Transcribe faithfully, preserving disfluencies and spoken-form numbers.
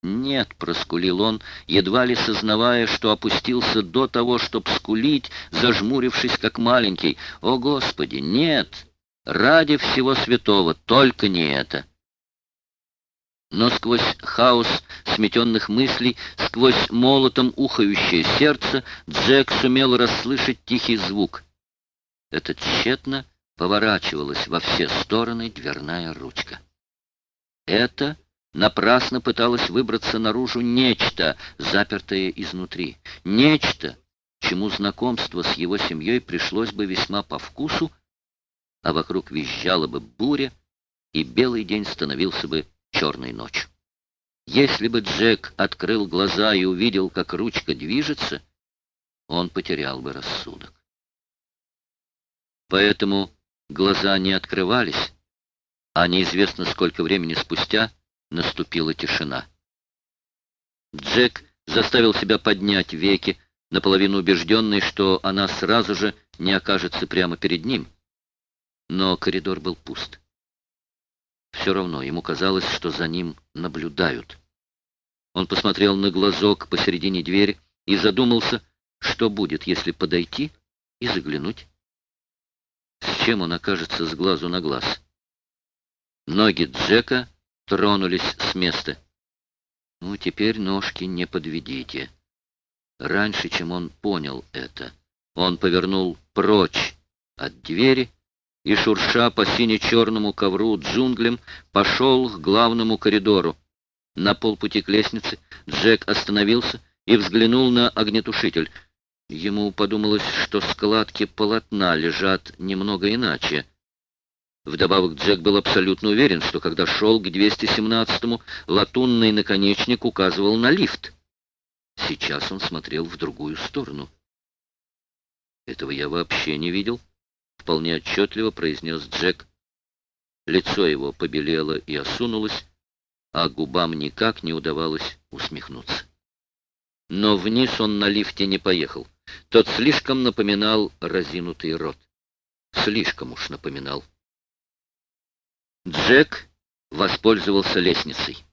«Нет», — проскулил он, едва ли сознавая, что опустился до того, чтоб скулить, зажмурившись, как маленький. «О, Господи, нет! Ради всего святого, только не это!» Но сквозь хаос сметенных мыслей, сквозь молотом ухающее сердце, Джек сумел расслышать тихий звук. Это тщетно поворачивалась во все стороны дверная ручка. Это напрасно пыталось выбраться наружу нечто, запертое изнутри. Нечто, чему знакомство с его семьей пришлось бы весьма по вкусу, а вокруг визжала бы буря, и белый день становился бы черной ночью. Если бы Джек открыл глаза и увидел, как ручка движется, он потерял бы рассудок. Поэтому глаза не открывались, а неизвестно сколько времени спустя наступила тишина. Джек заставил себя поднять веки, наполовину убежденный, что она сразу же не окажется прямо перед ним. Но коридор был пуст. Все равно ему казалось, что за ним наблюдают. Он посмотрел на глазок посередине двери и задумался, что будет, если подойти и заглянуть. С чем он окажется с глазу на глаз? Ноги Джека тронулись с места. Ну, теперь ножки не подведите. Раньше, чем он понял это, он повернул прочь от двери и, шурша по сине-черному ковру джунглям, пошел к главному коридору. На полпути к лестнице Джек остановился и взглянул на огнетушитель. Ему подумалось, что складки полотна лежат немного иначе. Вдобавок Джек был абсолютно уверен, что когда шел к двести семнадцатому, латунный наконечник указывал на лифт. Сейчас он смотрел в другую сторону. «Этого я вообще не видел», — вполне отчетливо произнес Джек. Лицо его побелело и осунулось, а губам никак не удавалось усмехнуться. Но вниз он на лифте не поехал. Тот слишком напоминал разинутый рот. Слишком уж напоминал. Джек воспользовался лестницей.